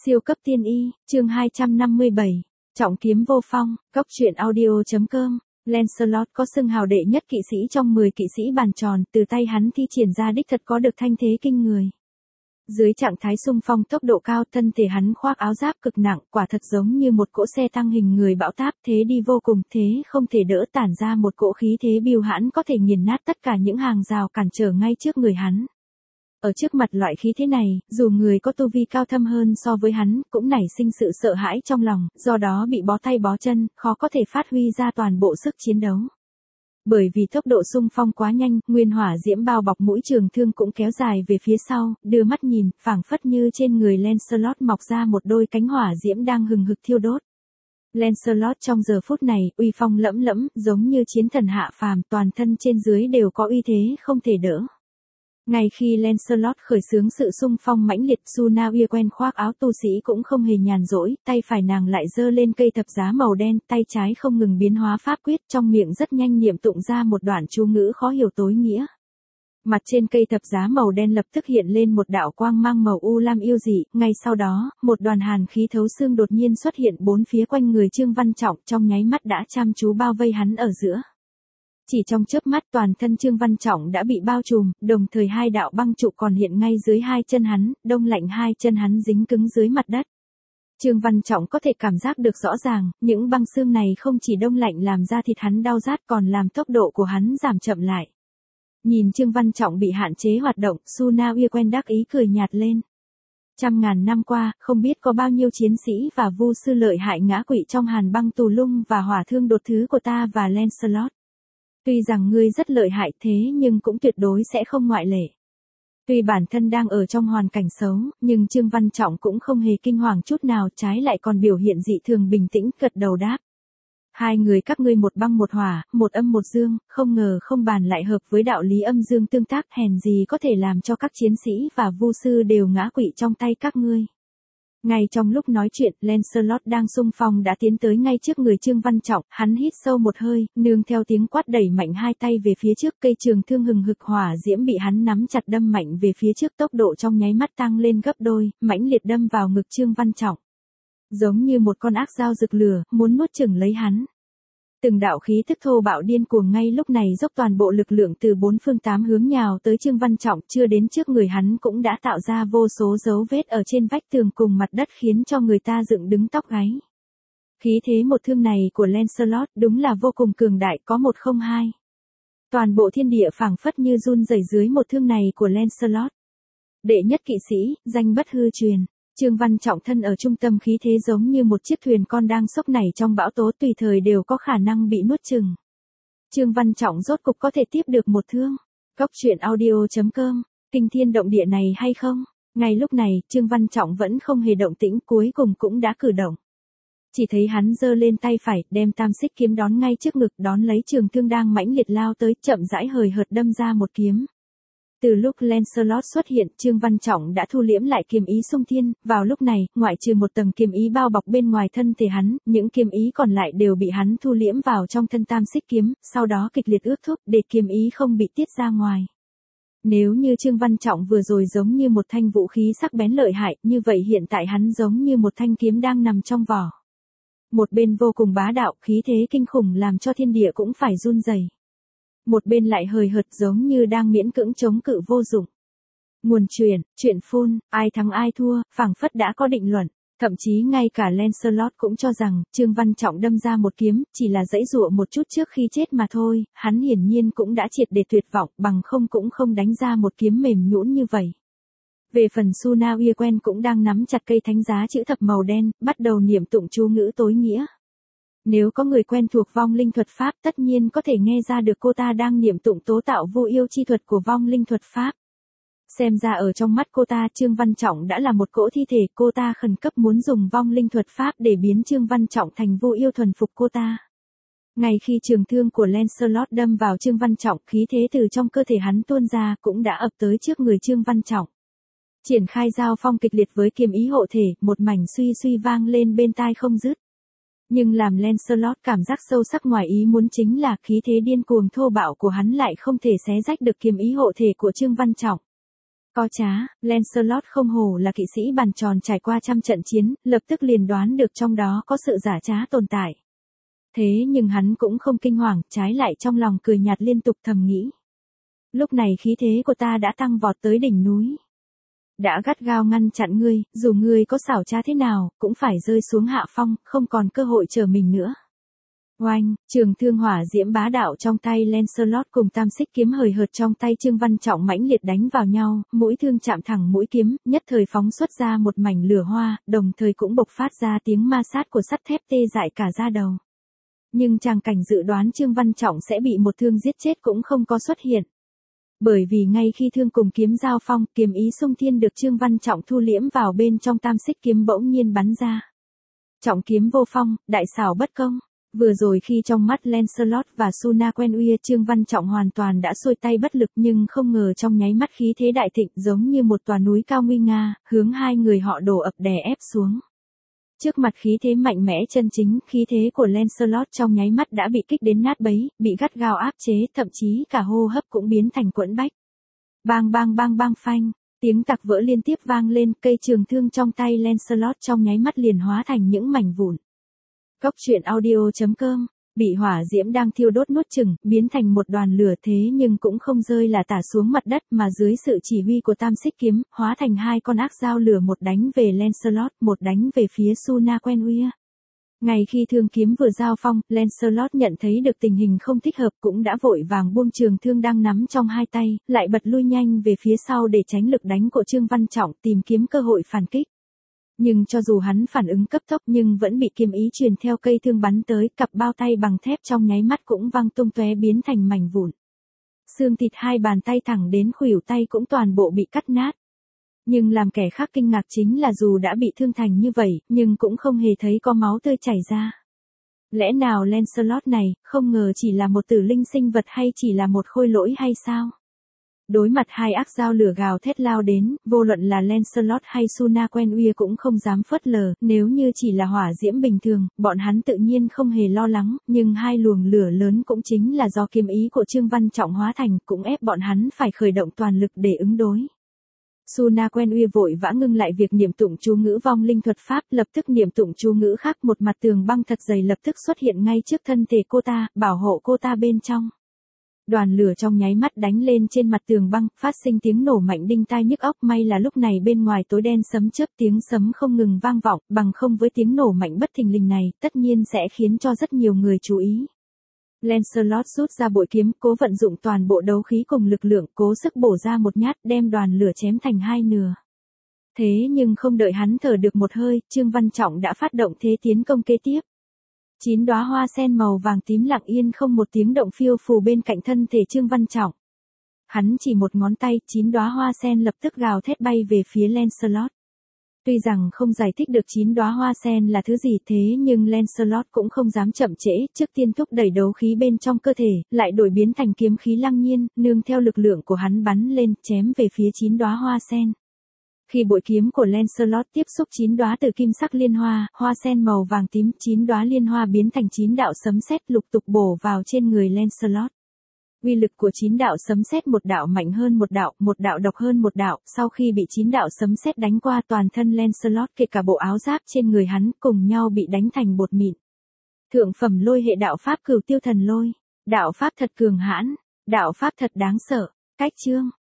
Siêu cấp tiên y, chương 257, trọng kiếm vô phong, góc truyện audio.com. Lancelot có xưng hào đệ nhất kỵ sĩ trong 10 kỵ sĩ bàn tròn, từ tay hắn thi triển ra đích thật có được thanh thế kinh người. Dưới trạng thái xung phong tốc độ cao, thân thể hắn khoác áo giáp cực nặng, quả thật giống như một cỗ xe tăng hình người bão táp, thế đi vô cùng, thế không thể đỡ, tản ra một cỗ khí thế bưu hãn có thể nghiền nát tất cả những hàng rào cản trở ngay trước người hắn. Ở trước mặt loại khí thế này, dù người có tu vi cao thâm hơn so với hắn, cũng nảy sinh sự sợ hãi trong lòng, do đó bị bó tay bó chân, khó có thể phát huy ra toàn bộ sức chiến đấu. Bởi vì tốc độ xung phong quá nhanh, nguyên hỏa diễm bao bọc mũi trường thương cũng kéo dài về phía sau, đưa mắt nhìn, phảng phất như trên người Lancelot mọc ra một đôi cánh hỏa diễm đang hừng hực thiêu đốt. Lancelot trong giờ phút này, uy phong lẫm lẫm, giống như chiến thần hạ phàm, toàn thân trên dưới đều có uy thế không thể đỡ. Ngay khi Lancelot khởi xướng sự xung phong mãnh liệt, Suna Uy khoác áo tu sĩ cũng không hề nhàn rỗi, tay phải nàng lại giơ lên cây thập giá màu đen, tay trái không ngừng biến hóa pháp quyết, trong miệng rất nhanh niệm tụng ra một đoạn chú ngữ khó hiểu tối nghĩa. Mặt trên cây thập giá màu đen lập tức hiện lên một đạo quang mang màu u lam yêu dị, ngay sau đó, một đoàn hàn khí thấu xương đột nhiên xuất hiện bốn phía quanh người Trương Văn Trọng, trong nháy mắt đã chăm chú bao vây hắn ở giữa. Chỉ trong chớp mắt toàn thân Trương Văn Trọng đã bị bao trùm, đồng thời hai đạo băng trụ còn hiện ngay dưới hai chân hắn, đông lạnh hai chân hắn dính cứng dưới mặt đất. Trương Văn Trọng có thể cảm giác được rõ ràng, những băng xương này không chỉ đông lạnh làm da thịt hắn đau rát còn làm tốc độ của hắn giảm chậm lại. Nhìn Trương Văn Trọng bị hạn chế hoạt động, Suna Uy đắc ý cười nhạt lên. Trăm ngàn năm qua, không biết có bao nhiêu chiến sĩ và vu sư lợi hại ngã quỵ trong hàn băng tù lung và hỏa thương đột thứ của ta và Lancelot. Tuy rằng ngươi rất lợi hại thế nhưng cũng tuyệt đối sẽ không ngoại lệ. Tuy bản thân đang ở trong hoàn cảnh xấu, nhưng Trương Văn Trọng cũng không hề kinh hoàng chút nào, trái lại còn biểu hiện dị thường bình tĩnh, gật đầu đáp. Hai người các ngươi một băng một hỏa, một âm một dương, không ngờ không bàn lại hợp với đạo lý âm dương tương tác, hèn gì có thể làm cho các chiến sĩ và vu sư đều ngã quỵ trong tay các ngươi. Ngay trong lúc nói chuyện, Lancelot đang xung phong đã tiến tới ngay trước người Trương Văn Trọng, hắn hít sâu một hơi, nương theo tiếng quát đẩy mạnh hai tay về phía trước, cây trường thương hừng hực hỏa diễm bị hắn nắm chặt đâm mạnh về phía trước, tốc độ trong nháy mắt tăng lên gấp đôi, mãnh liệt đâm vào ngực Trương Văn Trọng. Giống như một con ác dao rực lửa, muốn nuốt chửng lấy hắn. Từng đạo khí tức thô bạo điên cuồng ngay lúc này dốc toàn bộ lực lượng từ bốn phương tám hướng nhào tới Trương Văn Trọng, chưa đến trước người hắn cũng đã tạo ra vô số dấu vết ở trên vách tường cùng mặt đất khiến cho người ta dựng đứng tóc gáy. Khí thế một thương này của Lancelot đúng là vô cùng cường đại, có một không hai. Toàn bộ thiên địa phảng phất như run rẩy dưới một thương này của Lancelot. Đệ nhất kỵ sĩ, danh bất hư truyền. Trương Văn Trọng thân ở trung tâm khí thế giống như một chiếc thuyền con đang xốc nảy trong bão tố, tùy thời đều có khả năng bị nuốt chửng. Trương Văn Trọng rốt cục có thể tiếp được một thương. Góc truyện audio.com, kinh thiên động địa này hay không? Ngay lúc này, Trương Văn Trọng vẫn không hề động tĩnh, cuối cùng cũng đã cử động. Chỉ thấy hắn giơ lên tay phải, đem tam xích kiếm đón ngay trước ngực, đón lấy trường thương đang mãnh liệt lao tới, chậm rãi hời hợt đâm ra một kiếm. Từ lúc Lancelot xuất hiện, Trương Văn Trọng đã thu liễm lại kiếm ý xung thiên, vào lúc này, ngoại trừ một tầng kiếm ý bao bọc bên ngoài thân thể hắn, những kiếm ý còn lại đều bị hắn thu liễm vào trong thân tam xích kiếm, sau đó kịch liệt ước thúc để kiếm ý không bị tiết ra ngoài. Nếu như Trương Văn Trọng vừa rồi giống như một thanh vũ khí sắc bén lợi hại, như vậy hiện tại hắn giống như một thanh kiếm đang nằm trong vỏ. Một bên vô cùng bá đạo, khí thế kinh khủng làm cho thiên địa cũng phải run rẩy. Một bên lại hời hợt giống như đang miễn cưỡng chống cự vô dụng. Nguồn chuyện phun, ai thắng ai thua, phảng phất đã có định luận. Thậm chí ngay cả Lancelot cũng cho rằng, Trương Văn Trọng đâm ra một kiếm, chỉ là giãy giụa một chút trước khi chết mà thôi, hắn hiển nhiên cũng đã triệt để tuyệt vọng, bằng không cũng không đánh ra một kiếm mềm nhũn như vậy. Về phần Suna Uy cũng đang nắm chặt cây thánh giá chữ thập màu đen, bắt đầu niệm tụng chú ngữ tối nghĩa. Nếu có người quen thuộc vong linh thuật pháp tất nhiên có thể nghe ra được cô ta đang niệm tụng tố tạo vu yêu chi thuật của vong linh thuật pháp. Xem ra ở trong mắt cô ta Trương Văn Trọng đã là một cỗ thi thể, cô ta khẩn cấp muốn dùng vong linh thuật pháp để biến Trương Văn Trọng thành vu yêu thuần phục cô ta. Ngay khi trường thương của Lancelot đâm vào Trương Văn Trọng, khí thế từ trong cơ thể hắn tuôn ra cũng đã ập tới trước người Trương Văn Trọng. Triển khai giao phong kịch liệt với kiếm ý hộ thể, một mảnh suy suy vang lên bên tai không dứt. Nhưng làm Lancelot cảm giác sâu sắc ngoài ý muốn chính là khí thế điên cuồng thô bạo của hắn lại không thể xé rách được kiếm ý hộ thể của Trương Văn Trọng. Có trá, Lancelot không hổ là kỵ sĩ bàn tròn trải qua trăm trận chiến, lập tức liền đoán được trong đó có sự giả trá tồn tại. Thế nhưng hắn cũng không kinh hoàng, trái lại trong lòng cười nhạt liên tục thầm nghĩ. Lúc này khí thế của ta đã tăng vọt tới đỉnh núi. Đã gắt gao ngăn chặn ngươi, dù ngươi có xảo trá thế nào, cũng phải rơi xuống hạ phong, không còn cơ hội trở mình nữa. Oanh, trường thương hỏa diễm bá đạo trong tay Lancelot cùng tam xích kiếm hời hợt trong tay Trương Văn Trọng mãnh liệt đánh vào nhau, mũi thương chạm thẳng mũi kiếm, nhất thời phóng xuất ra một mảnh lửa hoa, đồng thời cũng bộc phát ra tiếng ma sát của sắt thép tê dại cả da đầu. Nhưng chàng cảnh dự đoán Trương Văn Trọng sẽ bị một thương giết chết cũng không có xuất hiện. Bởi vì ngay khi thương cùng kiếm giao phong, kiếm ý xung thiên được Trương Văn Trọng thu liễm vào bên trong tam xích kiếm bỗng nhiên bắn ra. Trọng kiếm vô phong, đại xảo bất công. Vừa rồi khi trong mắt Lancelot và Suna Quen Uy, Trương Văn Trọng hoàn toàn đã xuôi tay bất lực, nhưng không ngờ trong nháy mắt khí thế đại thịnh giống như một tòa núi cao nguy nga, hướng hai người họ đổ ập đè ép xuống. Trước mặt khí thế mạnh mẽ chân chính, khí thế của Lancelot trong nháy mắt đã bị kích đến nát bấy, bị gắt gao áp chế, thậm chí cả hô hấp cũng biến thành quẫn bách. Bang bang bang bang phanh, tiếng tạc vỡ liên tiếp vang lên, cây trường thương trong tay Lancelot trong nháy mắt liền hóa thành những mảnh vụn. Cốc truyện audio.com, bị hỏa diễm đang thiêu đốt nuốt chửng, biến thành một đoàn lửa, thế nhưng cũng không rơi là tả xuống mặt đất mà dưới sự chỉ huy của tam xích kiếm, hóa thành hai con ác dao lửa, một đánh về Lancelot, một đánh về phía Suna Quen Uy. Ngay khi thương kiếm vừa giao phong, Lancelot nhận thấy được tình hình không thích hợp, cũng đã vội vàng buông trường thương đang nắm trong hai tay, lại bật lui nhanh về phía sau để tránh lực đánh của Trương Văn Trọng, tìm kiếm cơ hội phản kích. Nhưng cho dù hắn phản ứng cấp tốc nhưng vẫn bị kiếm ý truyền theo cây thương bắn tới, cặp bao tay bằng thép trong nháy mắt cũng văng tung tóe biến thành mảnh vụn. Xương thịt hai bàn tay thẳng đến khuỷu tay cũng toàn bộ bị cắt nát. Nhưng làm kẻ khác kinh ngạc chính là dù đã bị thương thành như vậy, nhưng cũng không hề thấy có máu tươi chảy ra. Lẽ nào Lancelot này, không ngờ chỉ là một tử linh sinh vật hay chỉ là một khôi lỗi hay sao? Đối mặt hai ác dao lửa gào thét lao đến, vô luận là Lancelot hay Suna Quen Uy cũng không dám phớt lờ, nếu như chỉ là hỏa diễm bình thường, bọn hắn tự nhiên không hề lo lắng, nhưng hai luồng lửa lớn cũng chính là do kiếm ý của Trương Văn Trọng hóa thành, cũng ép bọn hắn phải khởi động toàn lực để ứng đối. Suna Quen Uy vội vã ngưng lại việc niệm tụng chú ngữ vong linh thuật pháp, lập tức niệm tụng chú ngữ khác, một mặt tường băng thật dày lập tức xuất hiện ngay trước thân thể cô ta, bảo hộ cô ta bên trong. Đoàn lửa trong nháy mắt đánh lên trên mặt tường băng, phát sinh tiếng nổ mạnh đinh tai nhức óc, may là lúc này bên ngoài tối đen sấm chớp, tiếng sấm không ngừng vang vọng, bằng không với tiếng nổ mạnh bất thình lình này, tất nhiên sẽ khiến cho rất nhiều người chú ý. Lancelot rút ra bội kiếm, cố vận dụng toàn bộ đấu khí cùng lực lượng, cố sức bổ ra một nhát, đem đoàn lửa chém thành hai nửa. Thế nhưng không đợi hắn thở được một hơi, Trương Văn Trọng đã phát động thế tiến công kế tiếp. 9 đóa hoa sen màu vàng tím lặng yên không một tiếng động phiêu phù bên cạnh thân thể Trương Văn Trọng. Hắn chỉ một ngón tay, 9 đóa hoa sen lập tức gào thét bay về phía Lancelot. Tuy rằng không giải thích được 9 đóa hoa sen là thứ gì, thế nhưng Lancelot cũng không dám chậm trễ, trước tiên thúc đẩy đấu khí bên trong cơ thể, lại đổi biến thành kiếm khí lăng nhiên, nương theo lực lượng của hắn bắn lên, chém về phía 9 đóa hoa sen. Khi bội kiếm của Lancelot tiếp xúc 9 đóa từ kim sắc liên hoa, hoa sen màu vàng tím, 9 đóa liên hoa biến thành 9 đạo sấm sét lục tục bổ vào trên người Lancelot. Uy lực của 9 đạo sấm sét, một đạo mạnh hơn một đạo độc hơn một đạo, sau khi bị 9 đạo sấm sét đánh qua, toàn thân Lancelot kể cả bộ áo giáp trên người hắn cùng nhau bị đánh thành bột mịn. Thượng phẩm lôi hệ đạo pháp Cửu Tiêu Thần Lôi, đạo pháp thật cường hãn, đạo pháp thật đáng sợ. Cách chương